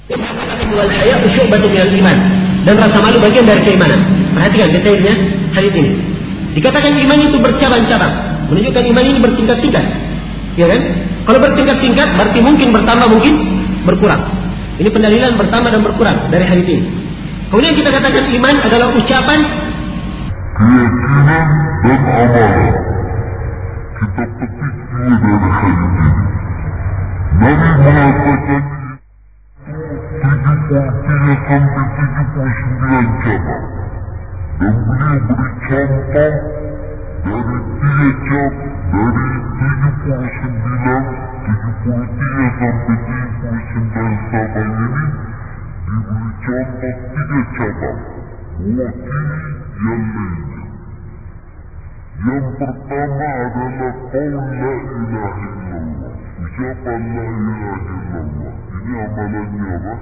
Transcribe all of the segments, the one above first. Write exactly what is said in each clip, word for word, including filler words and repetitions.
Wal haya'u syu'batun minal iman. Dan rasa malu bagian dari keimanan. Perhatikan detailnya hadis ini. Dikatakan iman itu bercabang-cabang, menunjukkan iman ini bertingkat-tingkat. Ya kan? Kalau bertingkat-tingkat berarti mungkin bertambah, mungkin berkurang. Ini pendalilan bertambah dan berkurang dari hadis ini. Kemudian kita katakan iman adalah ucapan, keyakinan dan amalan. Kita petik dua dari hadis ini. Nabi mengatakan tujuh puluh tiga sampai tujuh puluh sembilan cabang. Dan beliau beri contoh dari tiga cabang, dari tujuh puluh sembilan, tujuh puluh tiga sampai tujuh puluh sembilan cabang ini diberi contoh tiga cabang mewakili yang lainnya. Yang pertama adalah qaul la ilaha illallah, ucapan la ilaha illallah. Ini amalannya apa?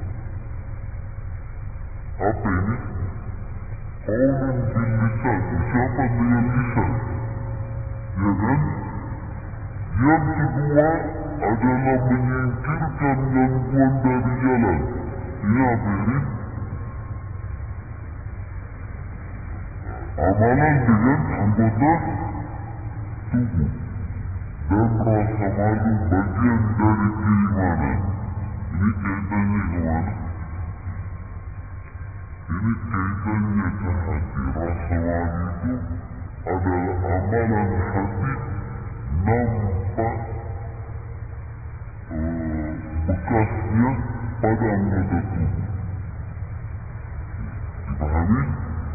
Apa ini? Qaulun bil lisan, ucapan dengan lisan, ya kan? Yang kedua adalah menyingkirkan gangguan dari jalan. Ini apa ini? Amalan dengan anggota tubuh. Dan rasa malu bagian dari keimanan. Ini kaitannya kemana? Ini kaitannya ke hati. Rasa malu itu adalah amalan hati, nampak uh, bekasnya pada anggota tubuh. Dipahami?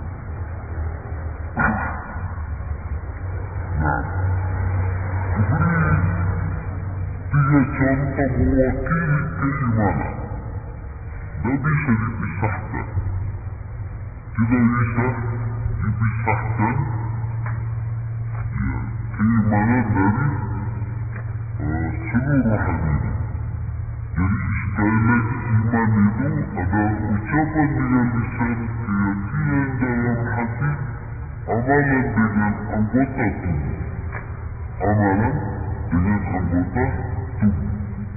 Nah, diberi tiga contoh mewakili keimanan. Tidak bisa dipisahkan. Tidak bisa dipisahkan ya, keimanan dari uh, seluruh hadis. Jadi sekali lagi iman itu adalah ucapan dengan lisan, keyakinan dalam hati, amalan dengan anggota tubuh. Amalan dengan anggota tubuh.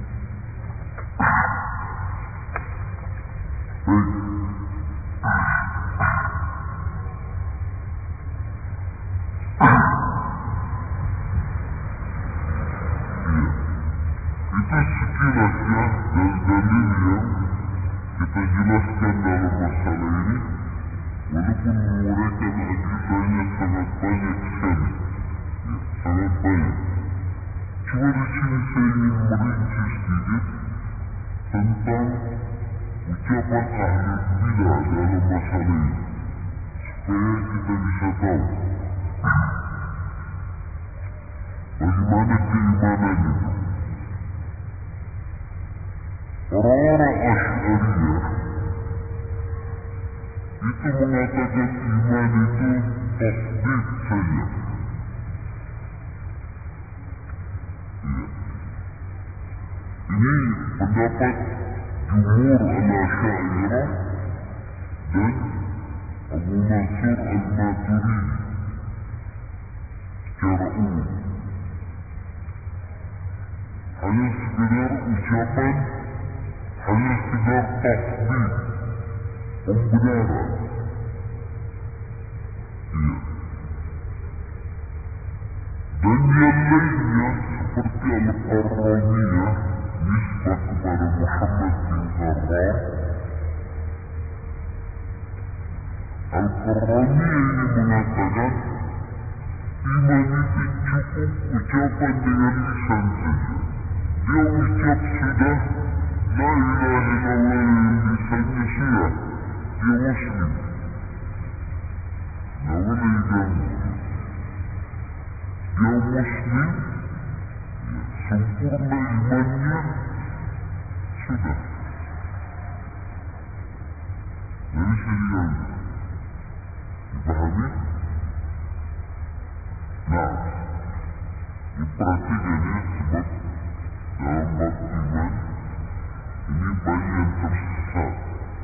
Baik. Itu sekilas ya dari dalil yang kita jelaskan dalam masalah ini. Walaupun mereka hadisanya sangat banyak sekali, ya, sangat banyak. Cuma di sini saya ingin merinci sedikit tentang ucapan ahli bidah dalam masalah ini, supaya kita bisa tahu bagaimana keimanan itu. Orang-orang Asy'ariyah itu mengatakan iman itu tasdik saja. Ya. Ini pendapat jumhur al-Asy'ariyah dan Abu Mansur al-Maturidi secara umum. Hanya sekedar ucapan, hanya sekedar tasdik, pembenaran. Iya. Dan yang lainnya seperti Al-Qarramiyah, nisbah kepada Muhammad bin Qarram. Al-Qarramiyah ini mengatakan iman itu cukup ucapan dengan lisan saja. Dia ucap sudah la ilaha illallah, lisannya sudah, dia muslim. Tidak boleh diganggu. Dia muslim, sempurna imannya, sudah. Tidak bisa diganggu. Dipahami? Nah, diperhatikan ya, sebab dalam bab iman ini banyak yang tersesat.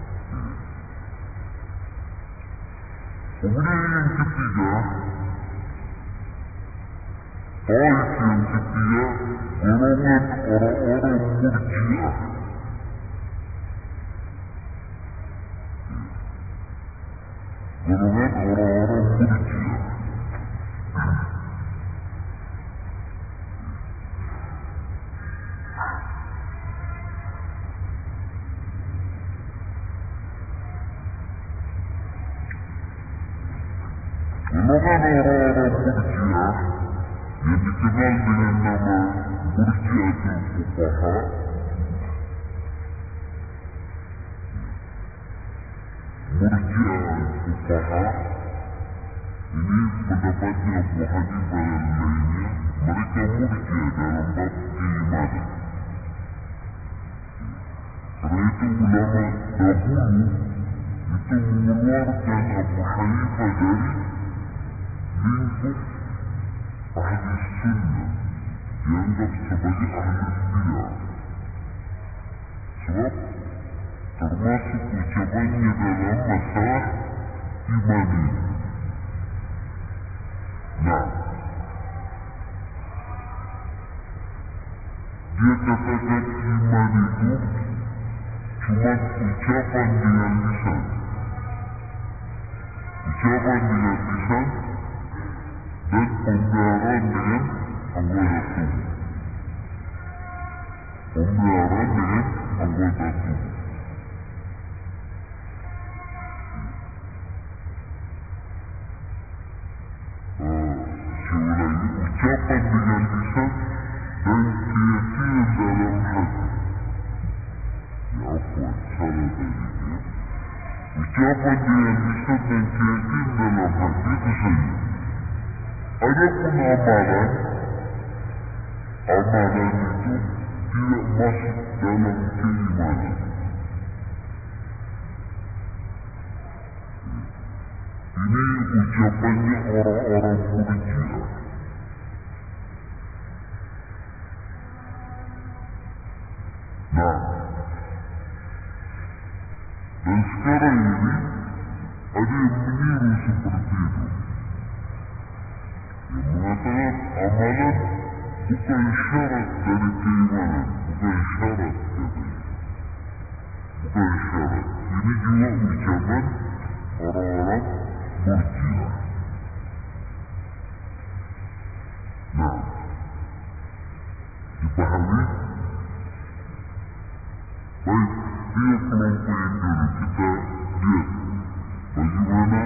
Kemudian yang ketiga, taif yang ketiga, golongan orang-orang Murji'ah. golongan orang-orang Murji'ah. Golongan orang-orang Murji'ah yang dikenal dengan nama Murji'atul Fuqaha, Murji'ah Fuqaha ini pendapatnya Abu Hanifah dan lainnya, mereka Murji'ah dalam bab keimanan. Karena itu ulama dahulu itu mengeluarkan Abu Hanifah dari lingkup ahli sunnah, dianggap sebagai ahli bid'ah, sebab termasuk ucapannya dalam masalah iman ini. Nah, dia katakan iman itu cuma ucapan dengan lisan, ucapan dengan lisan dan pemeliharaan dengan anggota tubuh, pemeliharaan dengan anggota tubuh. Ucapan dengan lisan dan keyakinan dalam hati. Ya afwan, salah tadi ya. Ucapan dengan lisan dan keyakinan dalam hati itu saja. Adapun amalan, amalan itu tidak masuk dalam keimanan. Ini ucapannya orang-orang Murji'ah. Nah, dan sekarang ini ada yang meniru seperti itu, yang mengatakan amalan bukan syarat dari keimanan, bukan syarat katanya, bukan syarat. Ini juga ucapan orang-orang Murji'ah. Nah, dipahami? Baik, dia kelompok yang dulu kita lihat bagaimana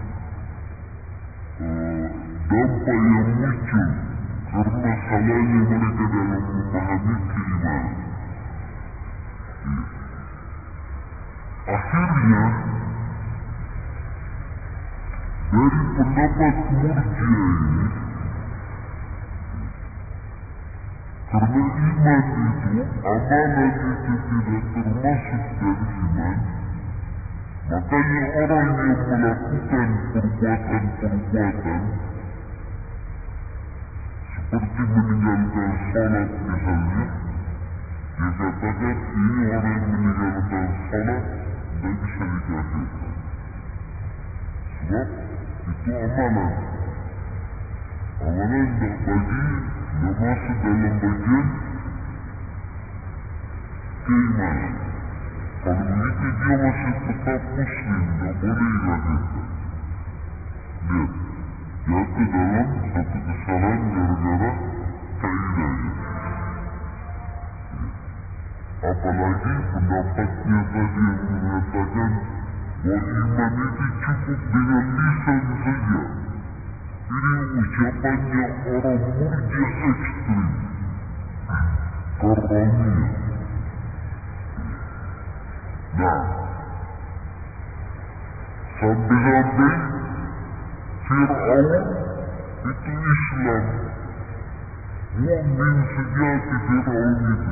uh, dampak yang muncul karena salahnya mereka dalam memahami keimanan. Ya. Akhirnya dari pendapat Murji'ah ini, karena iman itu, amalan itu tidak termasuk dari iman, makanya orang yang melakukan perbuatan-perbuatan seperti meninggalkan salat misalnya, dia katakan ini orang yang meninggalkan salat tidak bisa dikafirkan, sebab itu amalan. Amalan tidak bagi, tidak masuk dalam bagian keimanan. Kalau begitu dia masih tetap muslim, tidak boleh dikafirkan. Lihat, jatuh dalam satu kesalahan gara-gara kaidah ini. Apalagi pendapatnya tadi yang mengatakan bahwa iman itu cukup dengan lisan saja. Ini ucapannya orang Murji'ah ekstrim, Karramiyah. Nah, sampai-sampai Fir'aun itu Islam, mu'min sejati Fir'aun itu.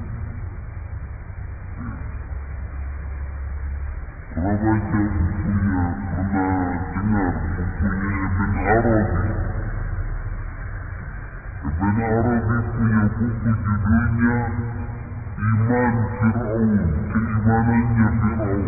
Pernah baca bukunya, pernah dengar bukunya Ibn Arabi. Ibn Arabi punya buku judulnya Iman Fir'aun, keimanannya Fir'aun.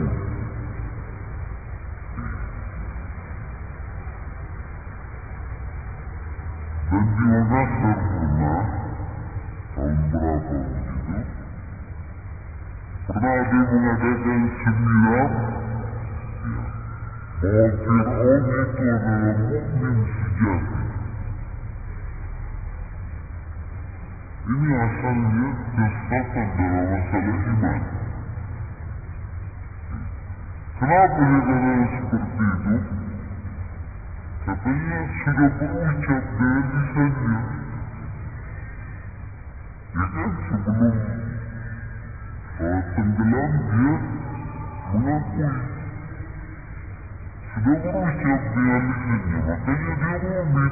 Dan di Makassar pernah, tahun berapa begitu, pernah ada yang mengadakan seminar, ya, bahwa Fir'aun itu adalah mukmin sejati. Ini asalnya kesesatan dalam masalah iman. Kenapa dia kata seperti itu? Katanya sudah berucap dengan lisannya. Ya kan, sebelum uh, tenggelam dia mengakui. Sudah berucap dengan lisannya, makanya dia mukmin.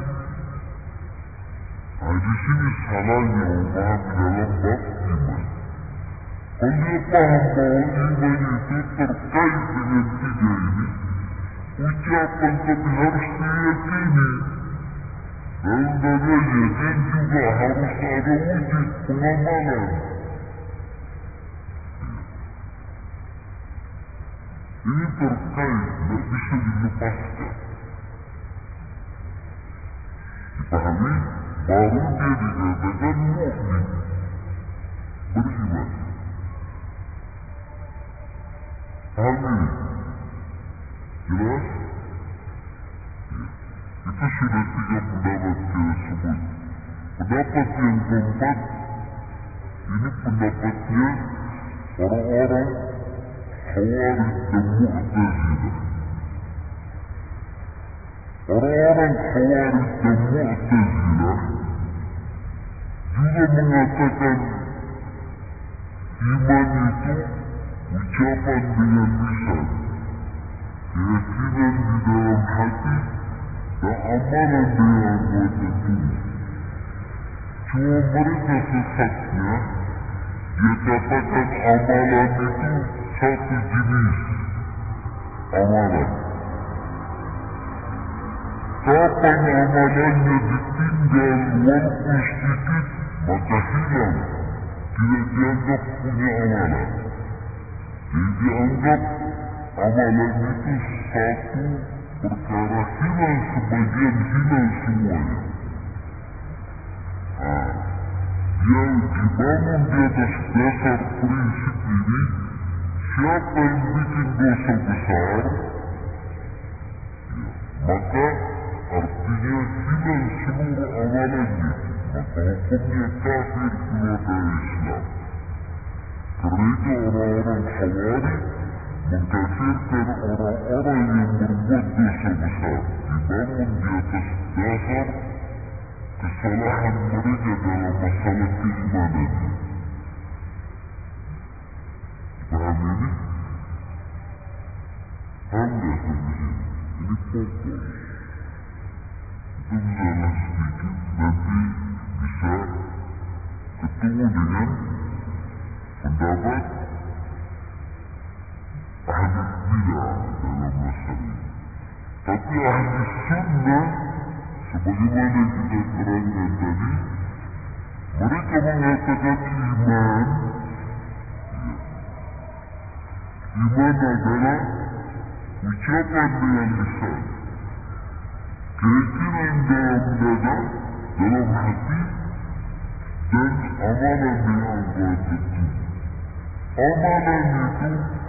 Nah, di sini salahnya memahami dalam bab iman. Kalau dia paham bahwa iman itu terkait dengan tiga ini, ucapan tapi harus diyakini. Dalam dadanya dan juga harus ada wujud pengamalan. Ini terkait, tidak bisa dilepaskan. Dipahami? Baru dia dikatakan mukmin, beriman. Paham ini? Jelas? Ya. Itu sudah tiga pendapat kita sebut. Pendapat yang keempat, ini pendapatnya orang-orang Khawarij dan Mu'tazilah. Orang-orang Khawarij dan Mu'tazilah juga mengatakan iman itu ucapan dengan lisan, keyakinan di dalam hati, dan amalan dengan anggota tubuh. Cuma mereka sesatnya, dia katakan amalan itu satu jenis amalan. Kapan amalannya ditinggal walaupun sedikit, maka hilang, tidak dianggap punya amalan. Jadi dianggap amalan itu satu perkara, hilang sebagian, hilang semuanya. Nah, yang dibangun di atas dasar prinsip ini, siapa yang bikin dosa besar, ya, maka artinya hilang seluruh amalannya, maka hukumnya kafir, keluar dari Islam. Karena itu orang-orang Khawarij mengkafirkan orang-orang yang berbuat dosa besar, dibangun di atas dasar kesalahan mereka dalam masalah keimanan. Paham ini? Paham gak sampai sini? Ini pokok. Itu misalnya sedikit, nanti bisa ketemu dengan pendapat ahli bidah dalam masalah ini. Tapi ahli sunnah, sebagaimana kita terangkan tadi, mereka mengatakan iman, ya, iman adalah ucapan dengan lisan, keyakinan dalam dada, dalam hati, dan amalan dengan anggota tubuh. Amalan itu,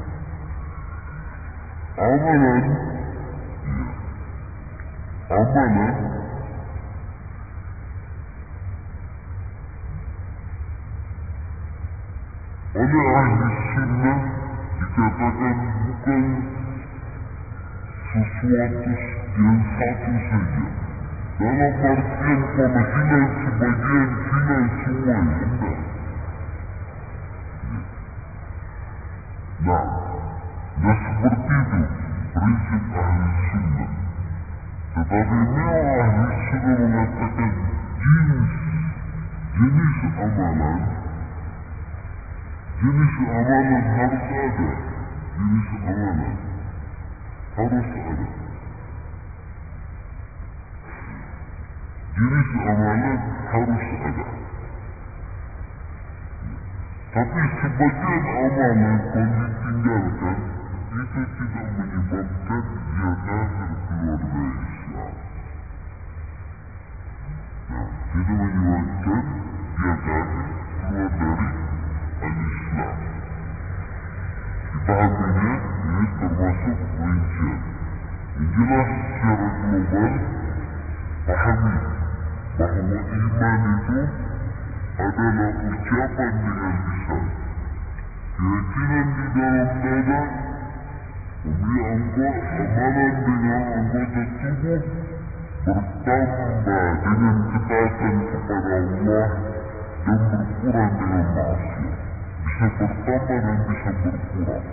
amalan, ya, amalan oleh ahli sunnah dikatakan bukan sesuatu yang satu saja. Dalam artian kalau hilang sebagian, hilang semua, enggak. Nah, nah seperti itu prinsip ahli sunnah. Tetapi memang ahli sunnah mengatakan jenis, jenis amalan, jenis amalan harus ada, jenis amalan harus ada. Jenis amalan harus ada. Tapi sebagian amalan kalau ditinggalkan, itu tidak menyebabkan dia kafir keluar dari Islam. Nah, tidak menyebabkan dia kafir keluar dari Al-Islam. Dipahaminya, ini termasuk rincian. Yang jelas secara global, pahami bahwa iman itu adalah ucapan dengan lisan, keyakinan di dalam dada, kemudian amalan dengan anggota tubuh, bertambah dengan ketaatan kepada Allah dan berkurang dengan maksiat. Bisa bertambah dan bisa berkurang.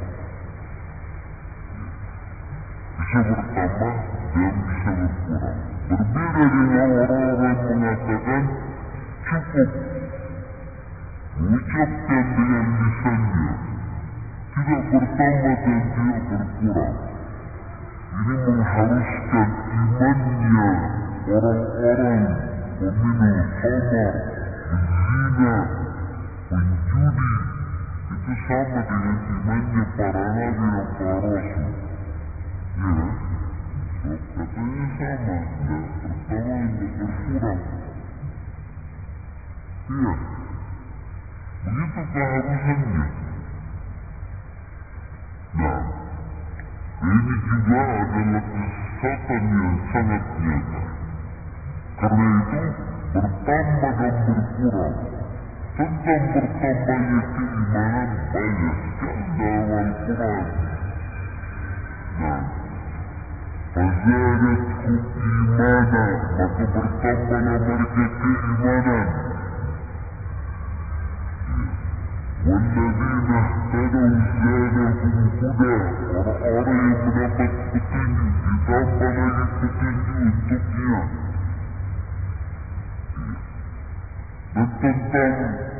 Bisa bertambah dan bisa berkurang. Berbeda dengan orang-orang yang mengatakan cukup mengucapkan dengan lisannya, tidak bertambah dan tidak berkurang. Ini mengharuskan imannya orang-orang peminum khamar, berzina, penjudi, itu sama dengan imannya para nabi dan para rasul. Ya, so, katanya sama, tidak bertambah dan berkurang. Iya, begitu keharusannya. Nah, ini juga adalah kesesatan yang sangat nyata. Karena itu bertambah dan berkurang. Tentang bertambahnya keimanan banyak sekali dalam Al-Quran. Nah, fazadatkum imana, maka bertambahlah mereka keimanan. Walladzina ihtadaw zadahum huda, orang-orang yang mendapat petunjuk ditambah lagi petunjuk untuknya. Dan tentang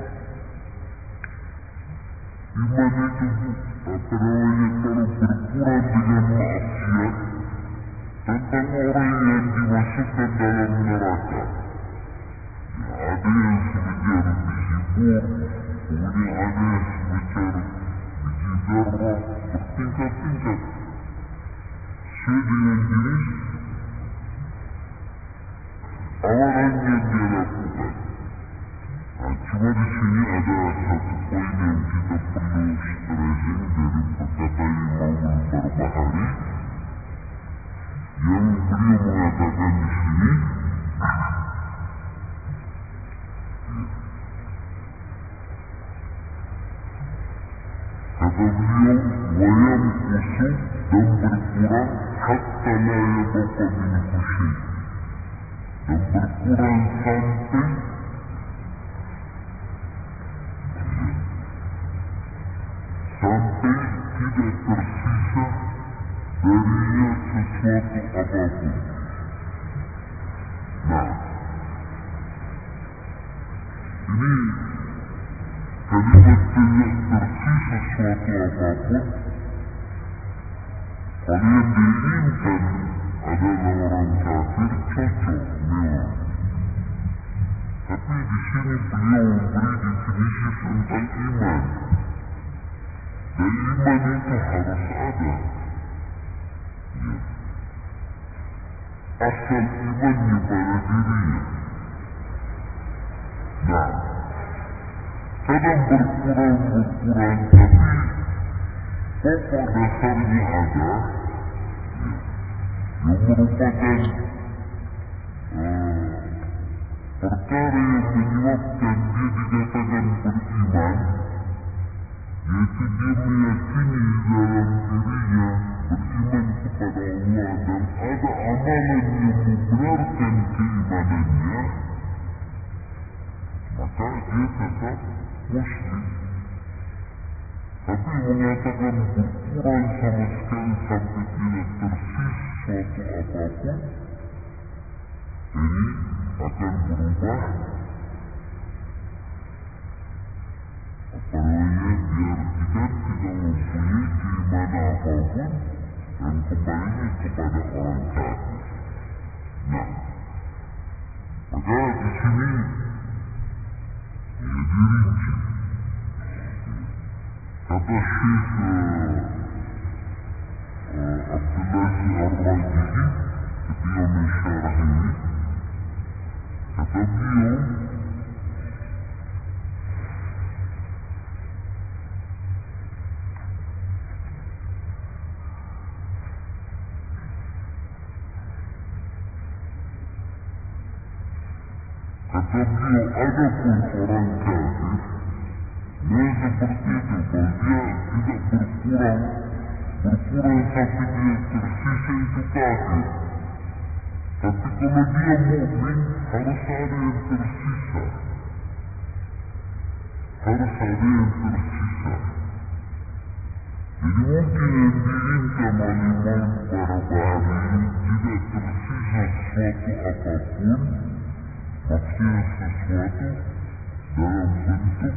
iman itu apa namanya kalau berkurang dengan maksiat, tentang orang yang dimasukkan dalam neraka. Ya, ada yang semenjak dihibur, kemudian ada yang semacam biji darah bertingkat-tingkat. Sesuai dengan jenis amalan yang dia lakukan. Nah, cuma di sini ada satu poin yang kita perlu stressing dari perkataan Imam Al-Barbahari, yang beliau mengatakan di sini, kata beliau, wayam kusuk dan berkurang hatta la yabqa min khusyuk, dan berkurang sampai sampai tidak tersisa darinya sesuatu apapun. Nah, ini kalimat tidak tersisa sesuatu apapun, kalau yang diinginkan adalah orang kafir, cocok memang. Tapi di sini beliau memberi definisi tentang iman. Dan iman itu harus ada. Ya. Asal imannya pada dirinya. Nah, kadang berkurang-berkurang, tapi pokok dasarnya ada, ya, yang merupakan uh, perkara yang menyebabkan dia dikatakan beriman, yaitu dia meyakini dalam dirinya beriman kepada Allah dan ada amalan yang membenarkan keimanannya, maka dia tetap muslim. Tapi mengatakan berkurang sama sekali sampai tidak tersisa suatu apapun, ini akan berubah apa namanya, diartikan tidak mempunyai keimanan apapun dan kembalinya kepada orang kafir. Nah, maka di sini ya dirinci. Kata Syekh uh, uh, Abdullah Ar-Rajihi ketika mensyarah ini, kata beliau, Kata beliau, ada pun orang kafir dia seperti itu, kalau dia tidak berkurang berkurang sampai dia tersisa itu kafir. Tapi kalau dia mukmin harus ada yang tersisa, harus ada yang tersisa. Jadi mungkin yang diinginkan oleh Imam Barbahari ini tidak tersisa sesuatu apapun, maksudnya sesuatu dalam bentuk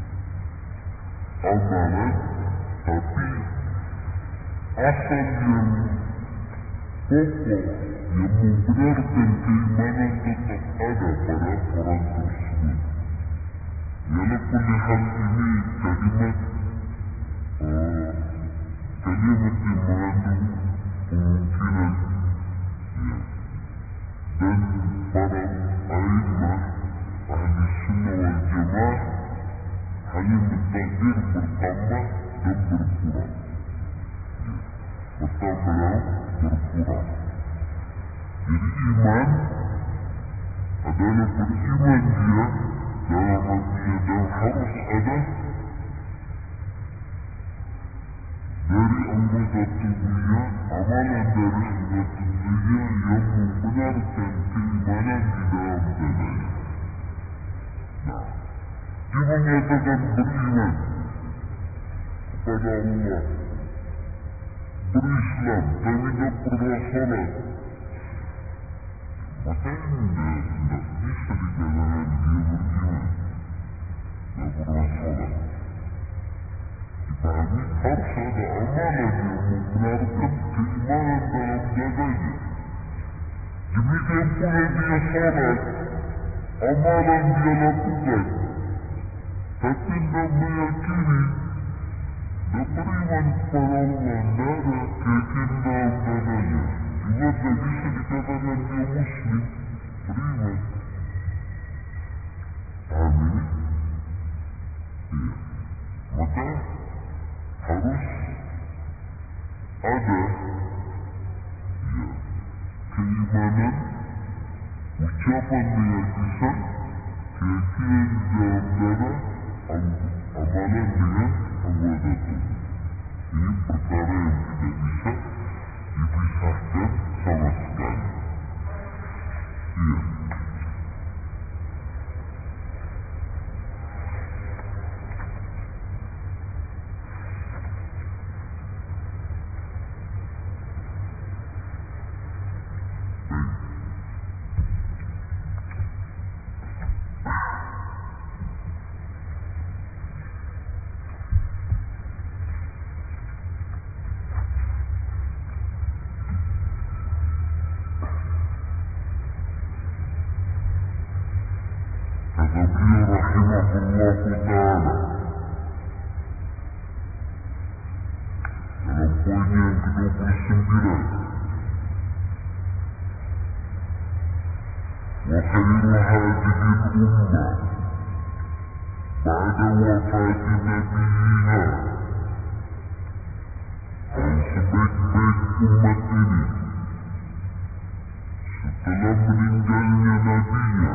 amalan, tapi asal yang pokok yang membenarkan keimanan tetap ada pada orang tersebut. Walaupun hal ini kalimat uh, kalimat yang mengandung kemungkinan ya. Dan para a'immah ahli sunnah wal jamaah hanya mentakdir bertambah dan berkurang ya. Bertambah dan berkurang. Jadi iman adalah beriman dia dalam hatinya dan harus ada dari anggota tubuhnya, amalan dari anggota tubuhnya yang membenarkan keimanan di dalam dadanya. Nah, dia mengatakan beriman kepada Allah, berislam, tapi tidak pernah salat. Maka tidak, tidak bisa dikatakan dia beriman, tidak pernah salat. Dipahami, harus ada amalan yang membenarkan keimanan dalam dadanya. Demikian pula dia salat, amalan dia lakukan, tapi tidak meyakini, tidak beriman kepada Allah, tidak ada keyakinan dalam dadanya. Juga tidak bisa dikatakan dia muslim, beriman. Paham ini? Iya. Maka harus ada ya, keimanan, ucapan dengan lisan, keyakinan di dalam dada, amalan dengan anggota tubuh. Ini perkara yang tidak bisa dipisahkan sama sekali. Iya. Beliau rahimahullah ta'ala dalam poin yang kedua puluh sembilan, wa khairu hadhihi al-ummah ba'da wafati nabiyyiha, dan sebaik-baik umat ini setelah meninggalnya nabinya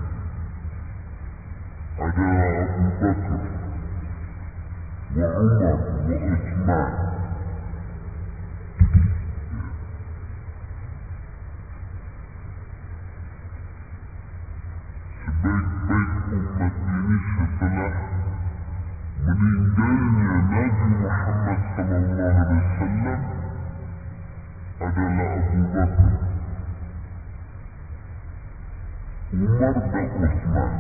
adalah Abu Bakar wa Umar wa Uthman. Sebaik-baik umat ini setelah meninggalnya Nabi Muhammad sallallahu alaihi wasallam adalah Abu Bakar, Umar dan Uthman.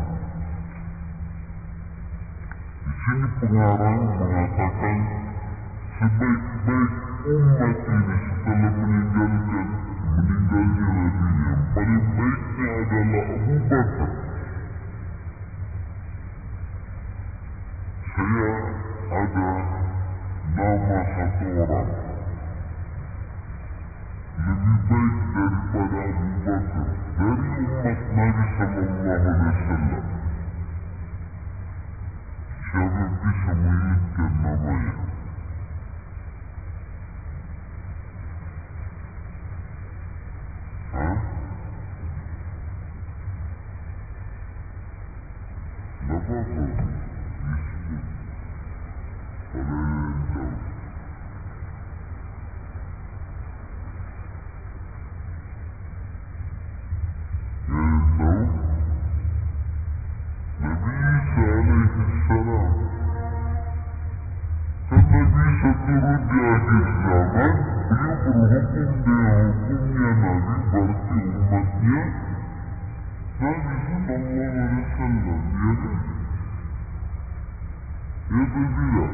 Di sini pengarang mengatakan sebaik-baik umat ini setelah meninggalkan meninggalnya Nabi, yang paling baiknya adalah Abu Bakar. Saya ada nama satu orang lebih baik daripada Abu Bakar dari umat Nabi sallallahu alaihi wasallam. Siapa bisa mengingatkan namanya? Hah? bisa turun di akhir zaman, beliau berhukum dengan hukumnya Nabi berarti umatnya Nabi Sallallahu Alaihi Wasallam, ya kan? Ya tidak?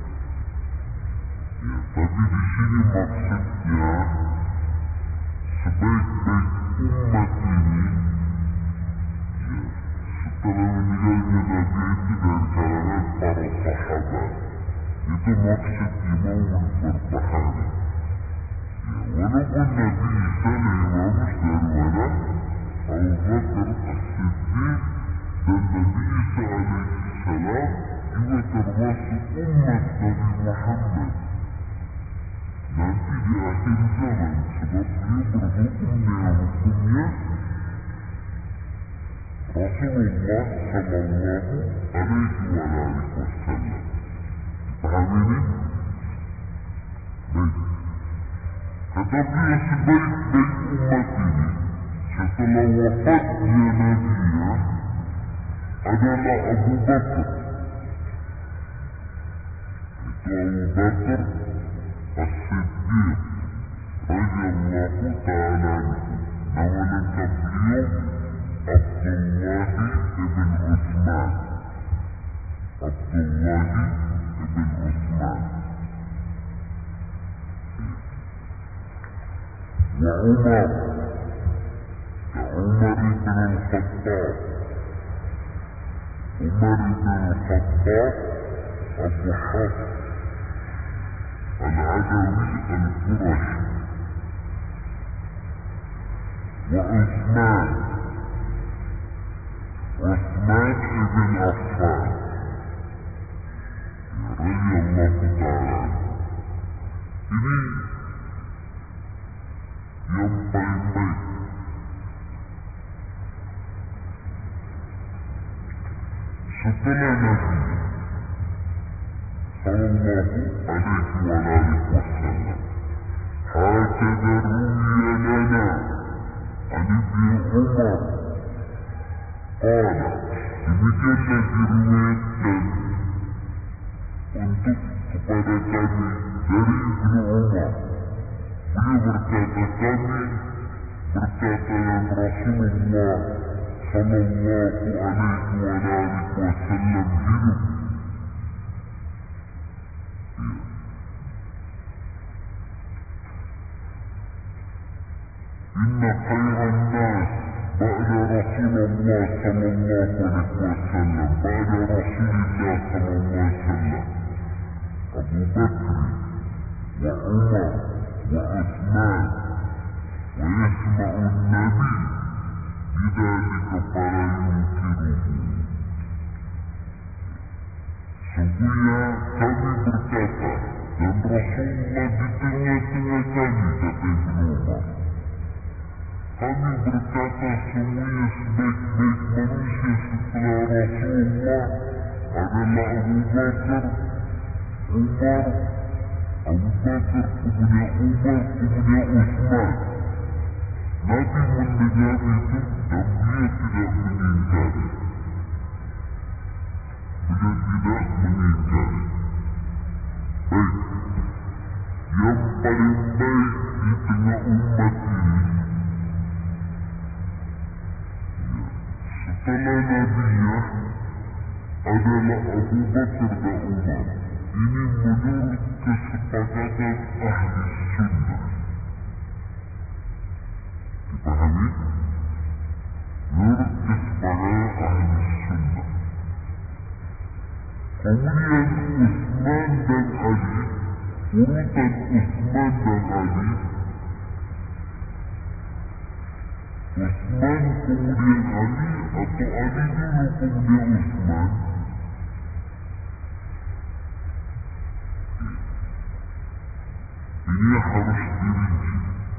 Ya, tapi di sini maksudnya sebaik-baik umat ini, ya, setelah meninggalnya Nabi itu dari kalangan para sahabat, itu maksud imam bertahan. Ya, walaupun Nabi Isa lebih bagus dari mana Abu Bakar As-Siddiq dan Nabi Isa alaihi salam juga termasuk umat Nabi Muhammad. Nanti di akhir zaman, sebab beliau berhukum dengan hukumnya Rasulullah Sallallahu Alaihi Wasallam. Paham ini? Baik. Kata beliau sebaik-baik umat ini setelah wafatnya Nabi adalah Abu Bakar. Itu Abu Bakar As-Siddiq radhiyallahu ta'ala anhu. Nama lengkap beliau Abdullah ibn Utsman. Abdullah ibn Utsman. Wa Umar, ya Umar ibn al-Khattab. Umar ibn al-Khattab Abu Hafs العدوي القرشي. وعثمان عثمان ابن عفان رضي الله تعالى عنه. Ini yang paling baik. Setelah Nabi Sallallahu Alaihi Wasallam, hakada ruwiya lana an Ibn Umar qala, demikianlah diriwayatkan untuk kepada kami dari Ibn Umar. Beliau berkata, kami berkata yang Rasulullah Sallallahu Alaihi Wasallam hidup. Inna khairan nas ba'da Rasulullah Sallallahu Alaihi Wasallam, ba'da Rasulullah Sallallahu Alaihi Wasallam, Abu Bakr wa Umar wa Uthman, wa yasma'un Nabi bidhalika fala yunkiruhu. Sungguhnya kami berkata dan Rasulullah di tengah-tengah kami, kata Ibn Umar. Kami berkata semuanya sebaik-baik manusia setelah Rasulullah adalah Abu Bakar, Umar, Abu Bakar, kemudian Umar, kemudian Uthman. Nabi mendengar itu dan beliau tidak mengingkari. Beliau tidak mengingkari. Baik, yang paling baik di tengah umat ini setelah Nabinya adalah Abu Bakar dan Umar. Ini menurut kesepakatan ahli sunnah. Dipahami? Menurut kesepakatan ahli sunnah. Kemudian Uthman dan Ali, urutan Uthman dan Ali, Uthman kemudian Ali atau Ali dulu kemudian Uthman. Ini harus dirinci.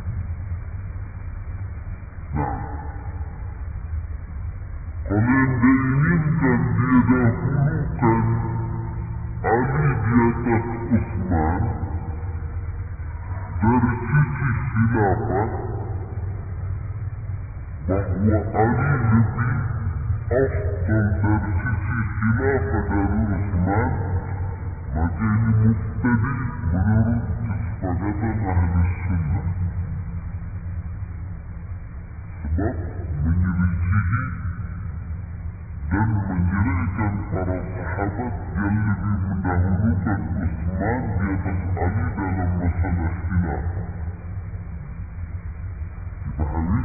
Nah, kalau yang diinginkan dia dahulukan Ali di atas Uthman dari sisi khilafah, bahwa Ali lebih afdal dari sisi khilafah dari Uthman, maka ini mubtadi menurut kesepakatan ahli sunnah. Sebab menyelisihi dan menjelekkan para sahabat yang lebih mendahulukan Utsman di atas Ali dalam masalah khilafah. Dipahami?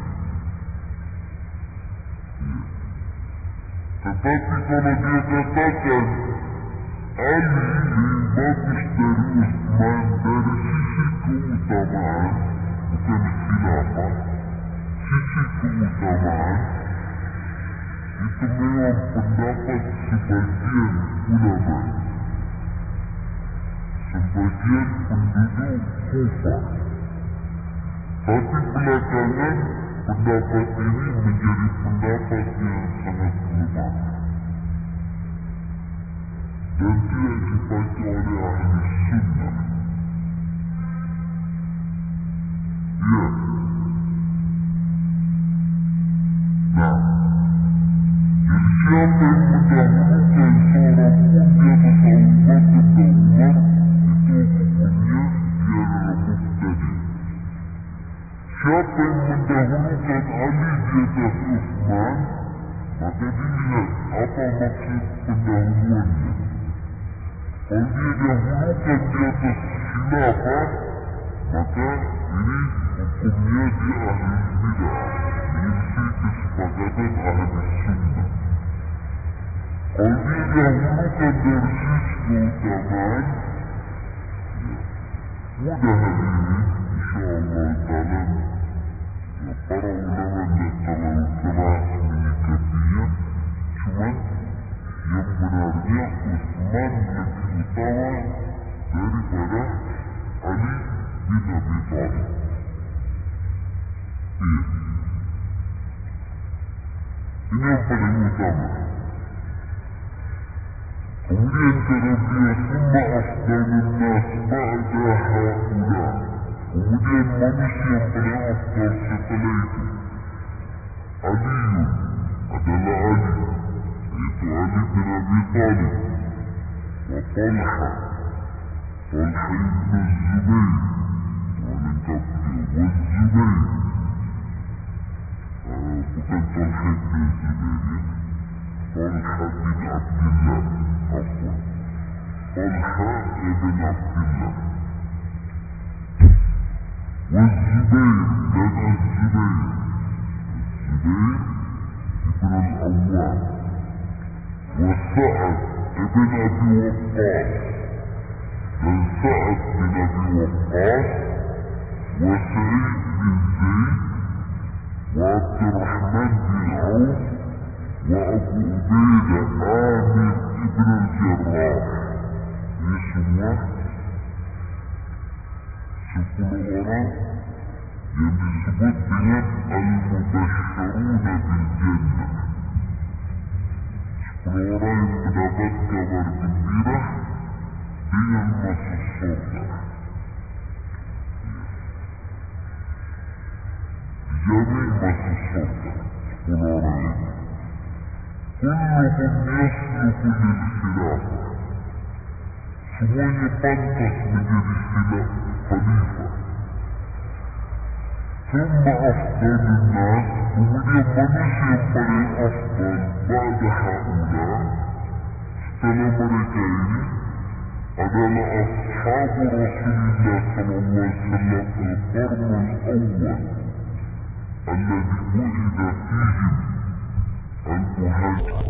Ya. Tetapi kalau dia katakan Ali lebih bagus dari Utsman dari sisi keutamaan, bukan khilafah, sisi keutamaan, itu memang pendapat sebagian ulama, sebagian penduduk Kufah. Tapi belakangan pendapat ini menjadi pendapat yang sangat lemah dan tidak dibaca oleh ahli sunnah. Ya. Nah, jadi siapa yang mendahulukan seorang pun di atas Abu Bakar dan Umar, itu hukumnya dia adalah mubtadi. Siapa yang mendahulukan Ali di atas Utsman, maka dilihat apa maksud pendahuluannya. Kalau dia dahulukan di atas khilafah, maka ini hukumnya dia ahli bidah, menyelisih kesepakatan ahli sunnah. Kalau dia dahulukan dari sisi keutamaan, ya, mudah hari ini insyaAllah ta'ala ya, para ulama tidak terlalu keras menyikapinya. Cuma yang benarnya Utsman lebih utama daripada Ali bin Abi Thalib. Iya, ini yang paling utama. Kemudian kata beliau, summa afdalun nas ba'da haula. Kemudian manusia yang paling afdal setelah itu, Aliun adalah Ali, yaitu Ali bin Abi Thalib, wa Talha, Talha ibn Zubair, lengkap dia, wa Zubair, uh, bukan Talha ibn Zubair, Talha bin Abdullah, afwan, Talha ibn Abdullah, wa Zubair dan Az-Zubair, Az-Zubair ibn al-Awwam, wa Sa'ad ibn Abi Waqqas dan Sa'ad bin Abi Waqqas, wa Sa'id bin Zaid, wa Abdurrahman bin Auf, wa Abu Ubaidah Amir ibn al-Jarrah. Ini semua sepuluh orang yang disebut dengan Al-Mubashsharuna bil Jannah. Sepuluh orang yang mendapat kabar gembira dengan masuk surga. Dijamin masuk surga sepuluh orang ini. Kulluhum yasluku lil khilafah. Semuanya pantas menjadi khilaf khalifah. Thumma afdalun nas, kemudian manusia yang paling afdal ba'da haula, setelah mereka ini adalah ashabu Rasulullah sallallahu alaihi wasallam al-qarn al-awwal alladhi wu'ida fihim al-muhajir.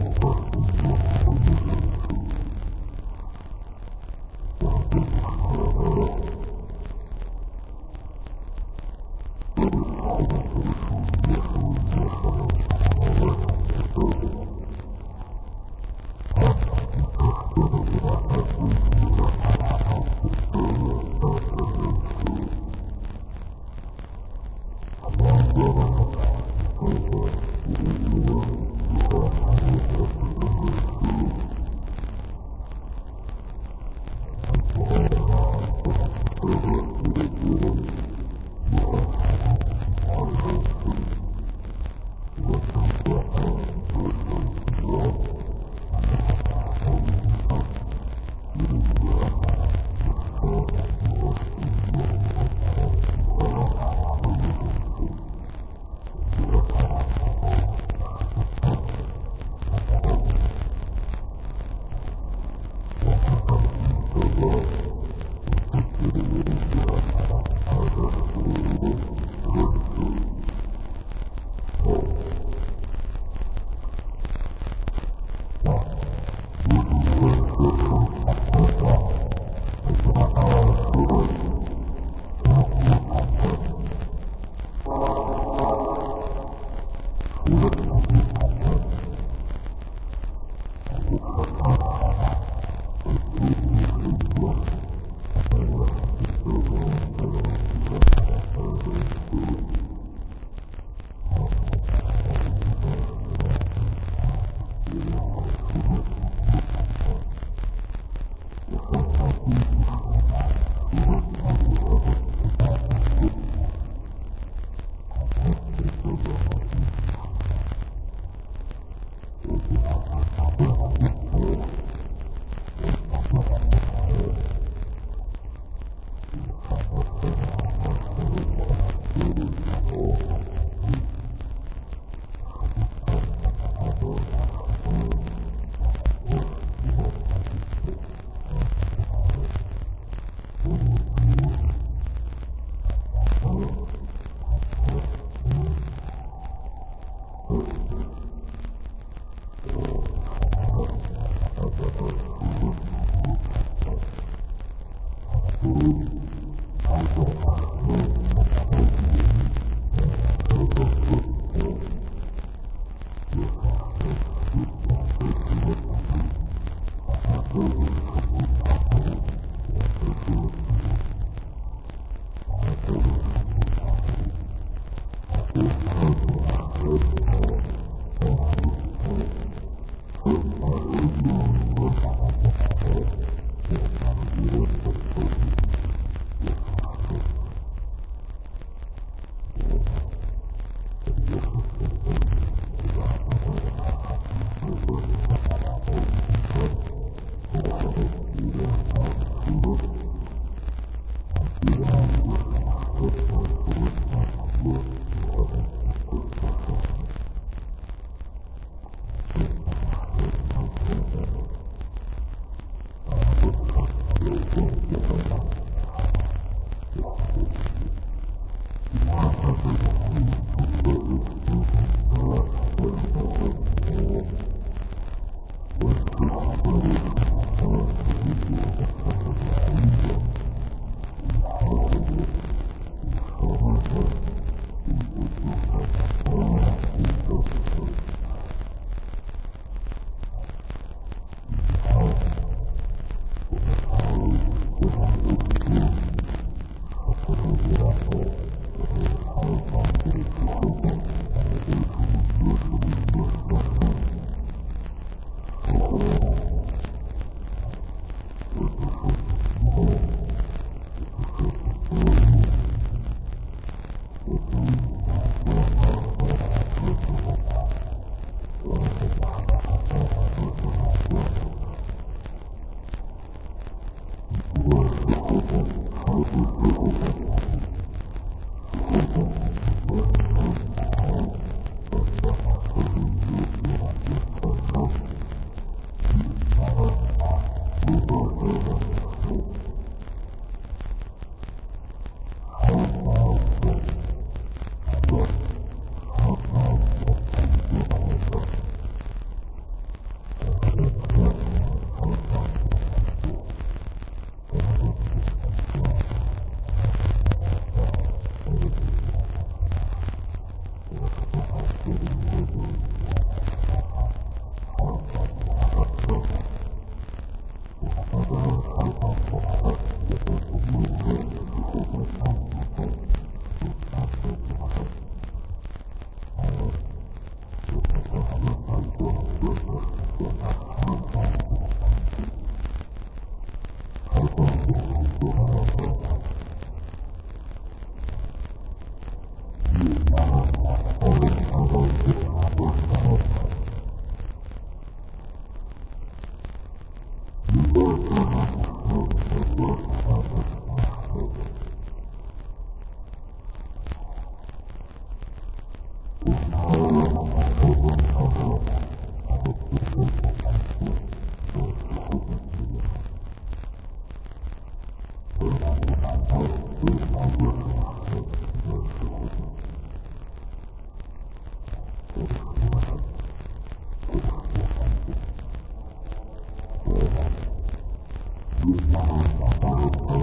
Thank you.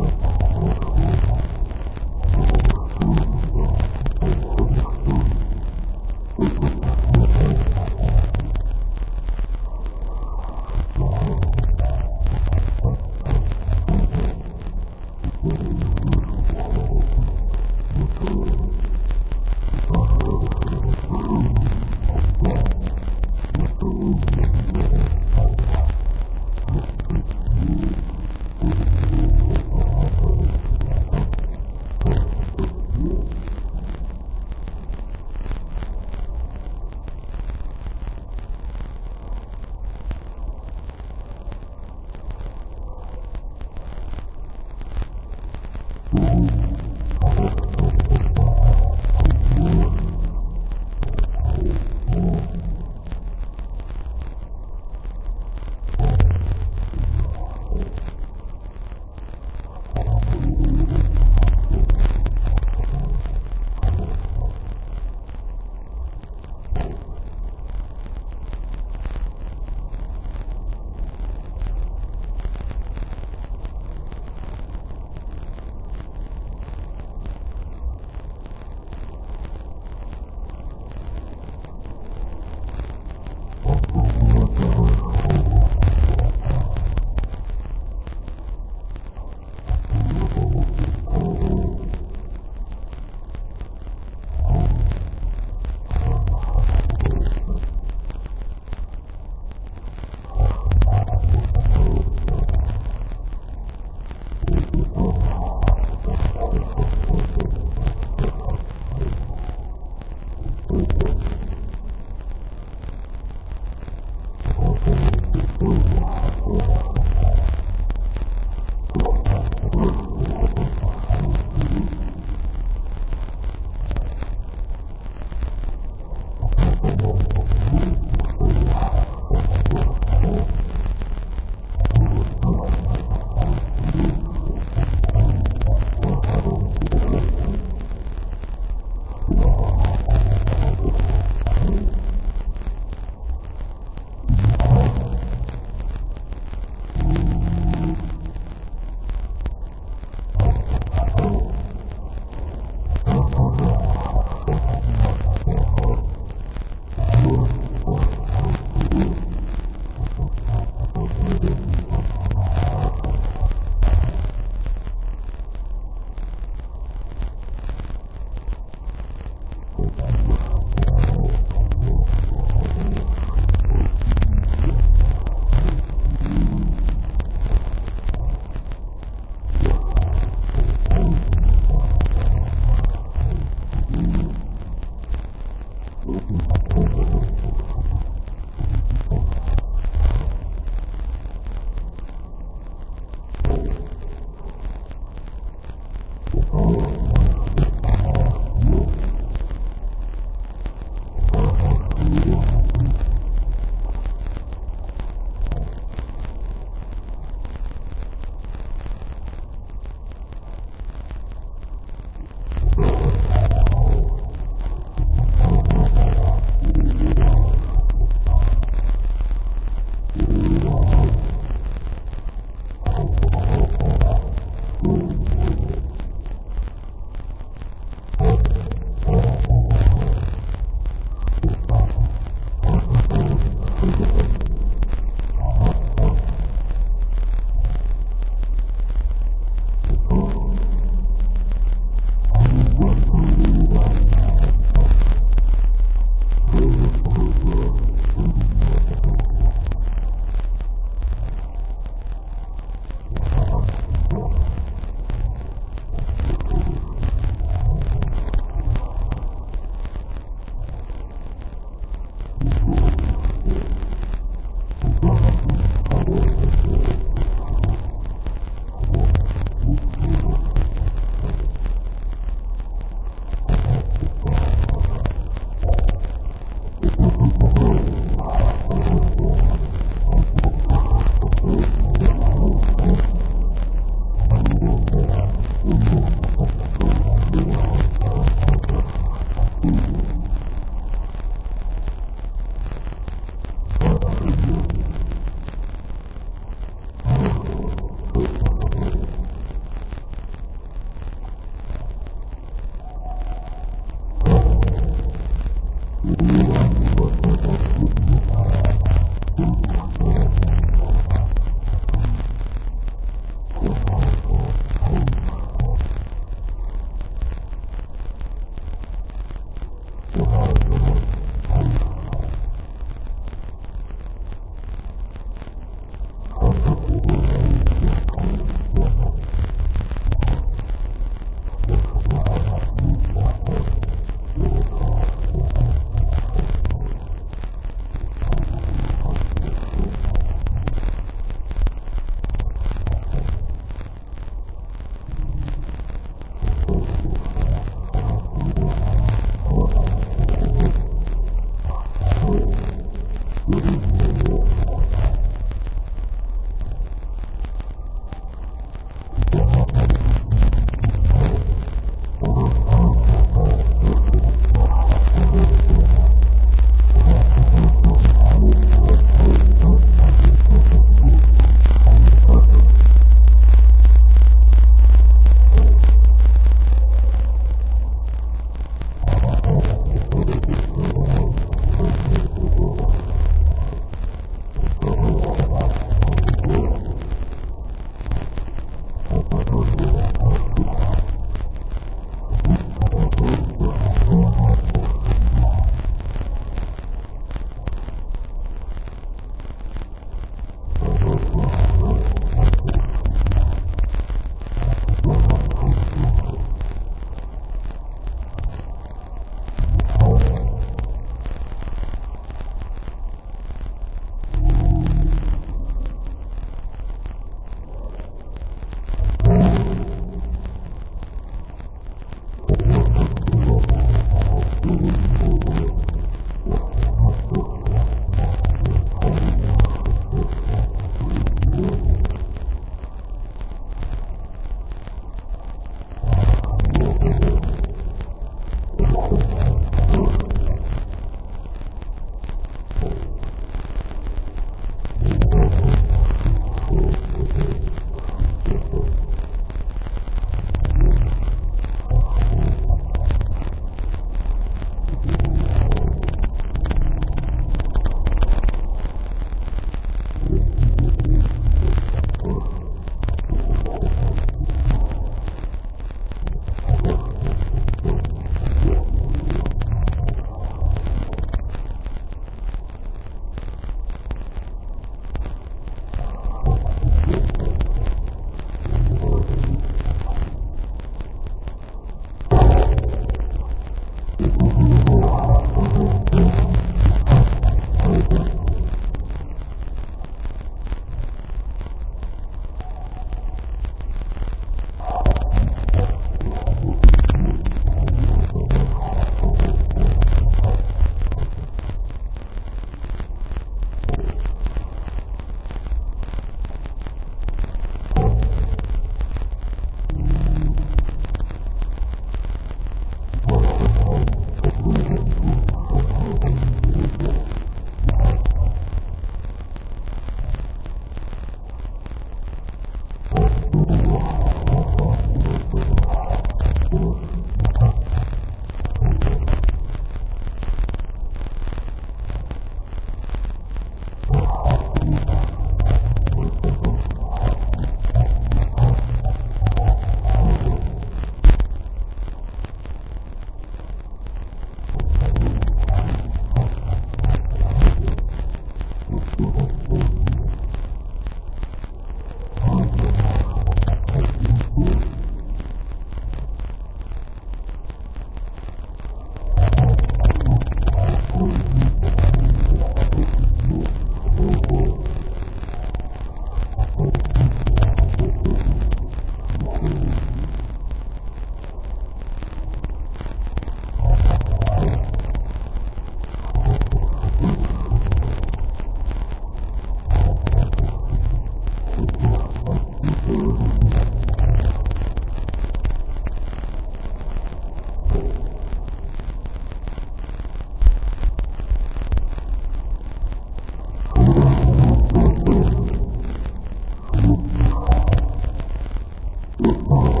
Thank you.